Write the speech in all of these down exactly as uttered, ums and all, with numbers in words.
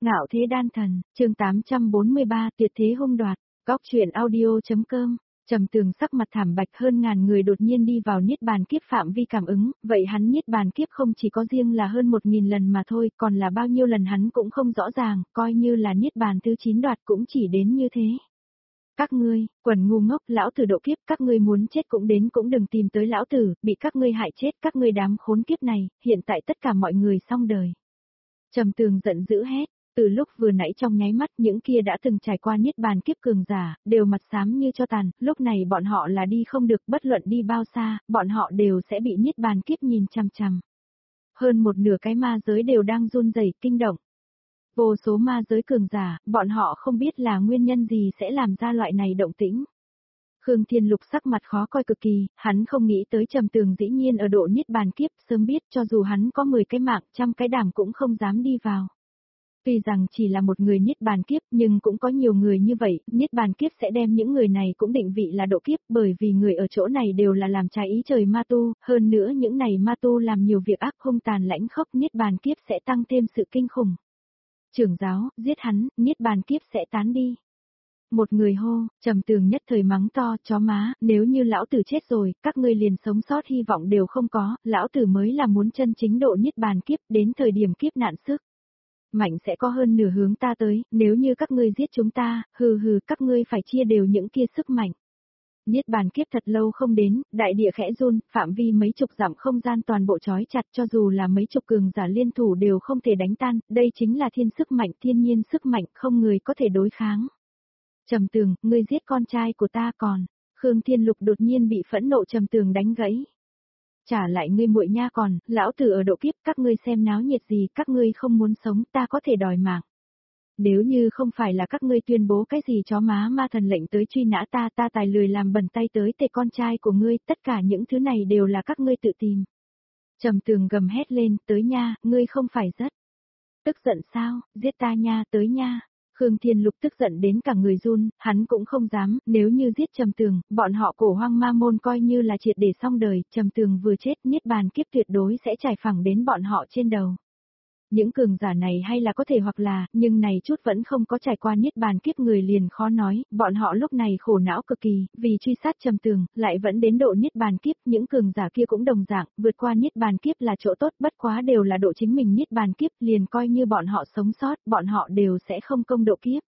Ngạo thế đan thần, chương tám trăm bốn mươi ba, tuyệt thế hung đoạt, góc truyện audio.com. Trầm Tường sắc mặt thảm bạch, hơn ngàn người đột nhiên đi vào niết bàn kiếp phạm vi cảm ứng, vậy hắn niết bàn kiếp không chỉ có riêng là hơn một nghìn lần mà thôi, còn là bao nhiêu lần hắn cũng không rõ ràng, coi như là niết bàn thứ chín đoạt cũng chỉ đến như thế. Các ngươi, quần ngu ngốc, lão tử độ kiếp, các ngươi muốn chết cũng đến cũng đừng tìm tới lão tử, bị các ngươi hại chết, các ngươi đám khốn kiếp này, hiện tại tất cả mọi người xong đời. Trầm Tường giận dữ hét. Từ lúc vừa nãy trong nháy mắt những kia đã từng trải qua niết bàn kiếp cường giả, đều mặt xám như cho tàn, lúc này bọn họ là đi không được, bất luận đi bao xa, bọn họ đều sẽ bị niết bàn kiếp nhìn chằm chằm. Hơn một nửa cái ma giới đều đang run rẩy kinh động. Vô số ma giới cường giả, bọn họ không biết là nguyên nhân gì sẽ làm ra loại này động tĩnh. Khương Thiên Lục sắc mặt khó coi cực kỳ, hắn không nghĩ tới Trầm Tường dĩ nhiên ở độ niết bàn kiếp, sớm biết cho dù hắn có mười cái mạng, trăm cái đảm cũng không dám đi vào. Tuy rằng chỉ là một người niết bàn kiếp nhưng cũng có nhiều người như vậy, niết bàn kiếp sẽ đem những người này cũng định vị là độ kiếp bởi vì người ở chỗ này đều là làm trái ý trời ma tu, hơn nữa những này ma tu làm nhiều việc ác hung tàn lãnh khốc, niết bàn kiếp sẽ tăng thêm sự kinh khủng. Trưởng giáo, giết hắn, niết bàn kiếp sẽ tán đi. Một người hô, Trầm Tường nhất thời mắng to, chó má, nếu như lão tử chết rồi, các ngươi liền sống sót hy vọng đều không có, lão tử mới là muốn chân chính độ niết bàn kiếp, đến thời điểm kiếp nạn sức. Mạnh sẽ có hơn nửa hướng ta tới, nếu như các ngươi giết chúng ta, hừ hừ, các ngươi phải chia đều những kia sức mạnh. Niết bàn kiếp thật lâu không đến, đại địa khẽ run, phạm vi mấy chục dặm không gian toàn bộ trói chặt, cho dù là mấy chục cường giả liên thủ đều không thể đánh tan, đây chính là thiên sức mạnh, thiên nhiên sức mạnh, không người có thể đối kháng. Trầm Tường, ngươi giết con trai của ta còn. Khương Thiên Lục đột nhiên bị phẫn nộ Trầm Tường đánh gãy. Trả lại ngươi muội nha còn, lão tử ở độ kiếp, các ngươi xem náo nhiệt gì, các ngươi không muốn sống, ta có thể đòi mạng. Nếu như không phải là các ngươi tuyên bố cái gì chó má ma thần lệnh tới truy nã ta, ta tài lười làm bẩn tay tới tề con trai của ngươi, tất cả những thứ này đều là các ngươi tự tìm. Trầm Tường gầm hét lên, tới nha, ngươi không phải rất tức giận sao, giết ta nha, tới nha. Khương Thiên Lục tức giận đến cả người run, hắn cũng không dám, nếu như giết Trầm Tường, bọn họ cổ hoang ma môn coi như là triệt để xong đời, Trầm Tường vừa chết, niết bàn kiếp tuyệt đối sẽ trải phẳng đến bọn họ trên đầu. Những cường giả này hay là có thể hoặc là, nhưng này chút vẫn không có trải qua niết bàn kiếp người liền khó nói, bọn họ lúc này khổ não cực kỳ, vì truy sát Trầm Tường, lại vẫn đến độ niết bàn kiếp, những cường giả kia cũng đồng dạng, vượt qua niết bàn kiếp là chỗ tốt, bất quá đều là độ chính mình niết bàn kiếp, liền coi như bọn họ sống sót, bọn họ đều sẽ không công độ kiếp.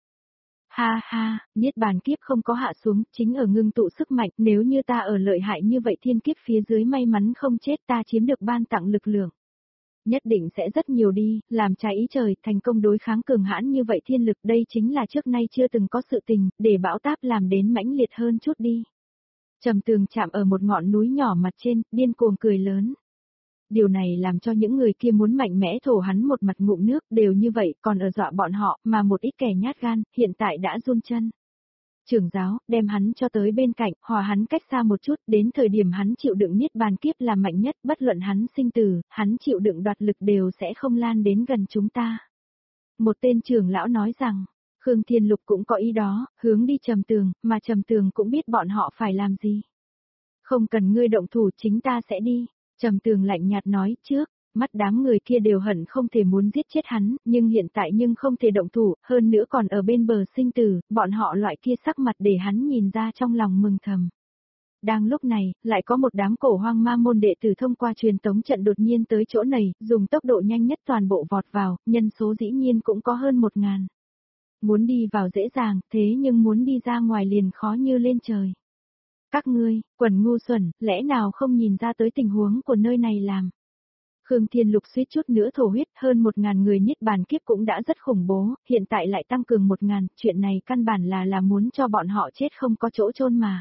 Ha ha, niết bàn kiếp không có hạ xuống, chính ở ngưng tụ sức mạnh, nếu như ta ở lợi hại như vậy thiên kiếp phía dưới may mắn không chết ta chiếm được ban tặng lực lượng. Nhất định sẽ rất nhiều đi, làm trái ý trời, thành công đối kháng cường hãn như vậy thiên lực, đây chính là trước nay chưa từng có sự tình, để bão táp làm đến mãnh liệt hơn chút đi. Trầm Tường chạm ở một ngọn núi nhỏ mặt trên, điên cuồng cười lớn. Điều này làm cho những người kia muốn mạnh mẽ thổ hắn một mặt ngụm nước, đều như vậy, còn ở dọa bọn họ, mà một ít kẻ nhát gan, hiện tại đã run chân. Trưởng giáo, đem hắn cho tới bên cạnh, hòa hắn cách xa một chút, đến thời điểm hắn chịu đựng niết bàn kiếp là mạnh nhất, bất luận hắn sinh tử, hắn chịu đựng đoạt lực đều sẽ không lan đến gần chúng ta. Một tên trưởng lão nói rằng, Khương Thiên Lục cũng có ý đó, hướng đi Trầm Tường, mà Trầm Tường cũng biết bọn họ phải làm gì. Không cần ngươi động thủ, chính ta sẽ đi. Trầm Tường lạnh nhạt nói, trước, mắt đám người kia đều hận không thể muốn giết chết hắn, nhưng hiện tại nhưng không thể động thủ, hơn nữa còn ở bên bờ sinh tử, bọn họ loại kia sắc mặt để hắn nhìn ra trong lòng mừng thầm. Đang lúc này, lại có một đám cổ hoang ma môn đệ tử thông qua truyền tống trận đột nhiên tới chỗ này, dùng tốc độ nhanh nhất toàn bộ vọt vào, nhân số dĩ nhiên cũng có hơn một ngàn. Muốn đi vào dễ dàng, thế nhưng muốn đi ra ngoài liền khó như lên trời. Các ngươi, quần ngu xuẩn, lẽ nào không nhìn ra tới tình huống của nơi này làm. Khương Thiên Lục suýt chút nữa thổ huyết, hơn một ngàn người niết bàn kiếp cũng đã rất khủng bố, hiện tại lại tăng cường một ngàn, chuyện này căn bản là là muốn cho bọn họ chết không có chỗ chôn mà.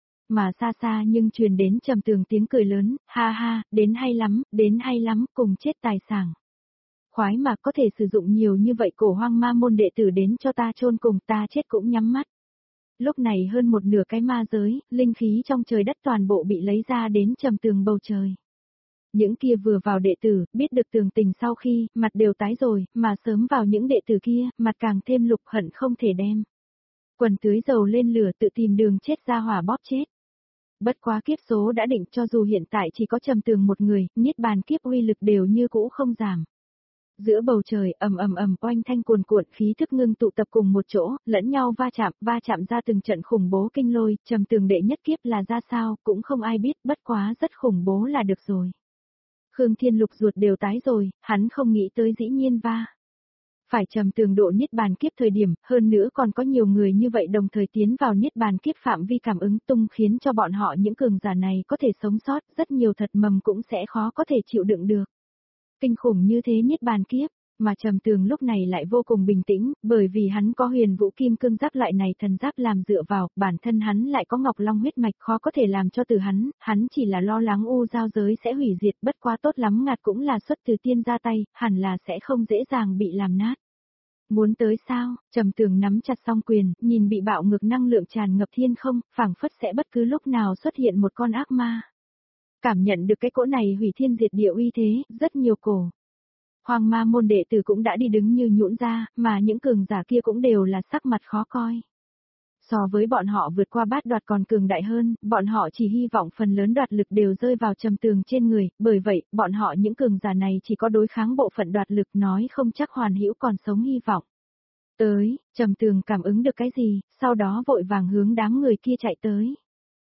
Mà xa xa nhưng truyền đến Trầm Tường tiếng cười lớn, ha ha, đến hay lắm, đến hay lắm, cùng chết tài sảng. Khoái mà có thể sử dụng nhiều như vậy cổ hoang ma môn đệ tử đến cho ta chôn cùng ta chết cũng nhắm mắt. Lúc này hơn một nửa cái ma giới, linh khí trong trời đất toàn bộ bị lấy ra đến Trầm Tường bầu trời. Những kia vừa vào đệ tử, biết được tường tình sau khi, mặt đều tái rồi, mà sớm vào những đệ tử kia, mặt càng thêm lục hận không thể đem. Quần tưới dầu lên lửa tự tìm đường chết ra hỏa bóp chết. Bất quá kiếp số đã định cho dù hiện tại chỉ có Trầm Tường một người, niết bàn kiếp uy lực đều như cũ không giảm. Giữa bầu trời ầm ầm ầm oanh thanh cuồn cuộn khí thức ngưng tụ tập cùng một chỗ, lẫn nhau va chạm, va chạm ra từng trận khủng bố kinh lôi, Trầm Tường đệ nhất kiếp là ra sao, cũng không ai biết, bất quá rất khủng bố là được rồi. Khương Thiên Lục ruột đều tái rồi, hắn không nghĩ tới dĩ nhiên va. Phải Trầm Tường độ niết bàn kiếp thời điểm, hơn nữa còn có nhiều người như vậy đồng thời tiến vào niết bàn kiếp phạm vi cảm ứng tung khiến cho bọn họ những cường giả này có thể sống sót, rất nhiều thật mầm cũng sẽ khó có thể chịu đựng được. Kinh khủng như thế niết bàn kiếp, mà Trầm Tường lúc này lại vô cùng bình tĩnh, bởi vì hắn có huyền vũ kim cương giáp loại này thần giáp làm dựa vào, bản thân hắn lại có ngọc long huyết mạch khó có thể làm cho từ hắn, hắn chỉ là lo lắng u giao giới sẽ hủy diệt, bất quá tốt lắm ngạt cũng là xuất từ tiên ra tay, hẳn là sẽ không dễ dàng bị làm nát. Muốn tới sao? Trầm Tường nắm chặt song quyền, nhìn bị bạo ngược năng lượng tràn ngập thiên không, phảng phất sẽ bất cứ lúc nào xuất hiện một con ác ma. Cảm nhận được cái cỗ này hủy thiên diệt địa uy thế, rất nhiều cổ. Hoàng ma môn đệ tử cũng đã đi đứng như nhũn ra, mà những cường giả kia cũng đều là sắc mặt khó coi. So với bọn họ vượt qua bát đoạt còn cường đại hơn, bọn họ chỉ hy vọng phần lớn đoạt lực đều rơi vào Trầm Tường trên người, bởi vậy, bọn họ những cường giả này chỉ có đối kháng bộ phận đoạt lực nói không chắc hoàn hữu còn sống hy vọng. Tới, Trầm Tường cảm ứng được cái gì, sau đó vội vàng hướng đám người kia chạy tới.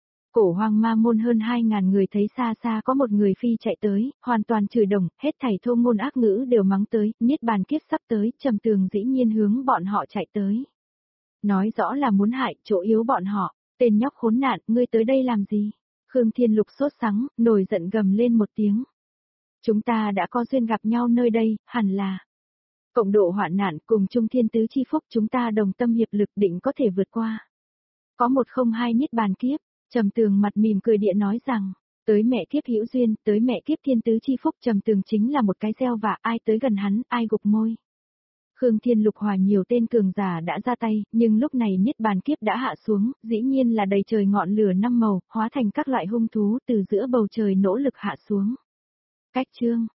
Cổ Hoang ma môn hơn hai ngàn người thấy xa xa có một người phi chạy tới, hoàn toàn chửi đồng, hết thảy thô ngôn ác ngữ đều mắng tới, niết bàn kiếp sắp tới, Trầm Tường dĩ nhiên hướng bọn họ chạy tới. Nói rõ là muốn hại, chỗ yếu bọn họ, tên nhóc khốn nạn, ngươi tới đây làm gì? Khương Thiên Lục sốt sắng, nổi giận gầm lên một tiếng. Chúng ta đã có duyên gặp nhau nơi đây, hẳn là cộng độ hoạn nạn cùng chung thiên tứ chi phúc, chúng ta đồng tâm hiệp lực định có thể vượt qua. Có một không hai niết bàn kiếp, Trầm Tường mặt mỉm cười địa nói rằng, tới mẹ kiếp hữu duyên, tới mẹ kiếp thiên tứ chi phúc, Trầm Tường chính là một cái gieo và ai tới gần hắn, ai gục môi. Khương Thiên Lục hòa nhiều tên cường giả đã ra tay, nhưng lúc này niết bàn kiếp đã hạ xuống, dĩ nhiên là đầy trời ngọn lửa năm màu, hóa thành các loại hung thú từ giữa bầu trời nỗ lực hạ xuống. Cách chương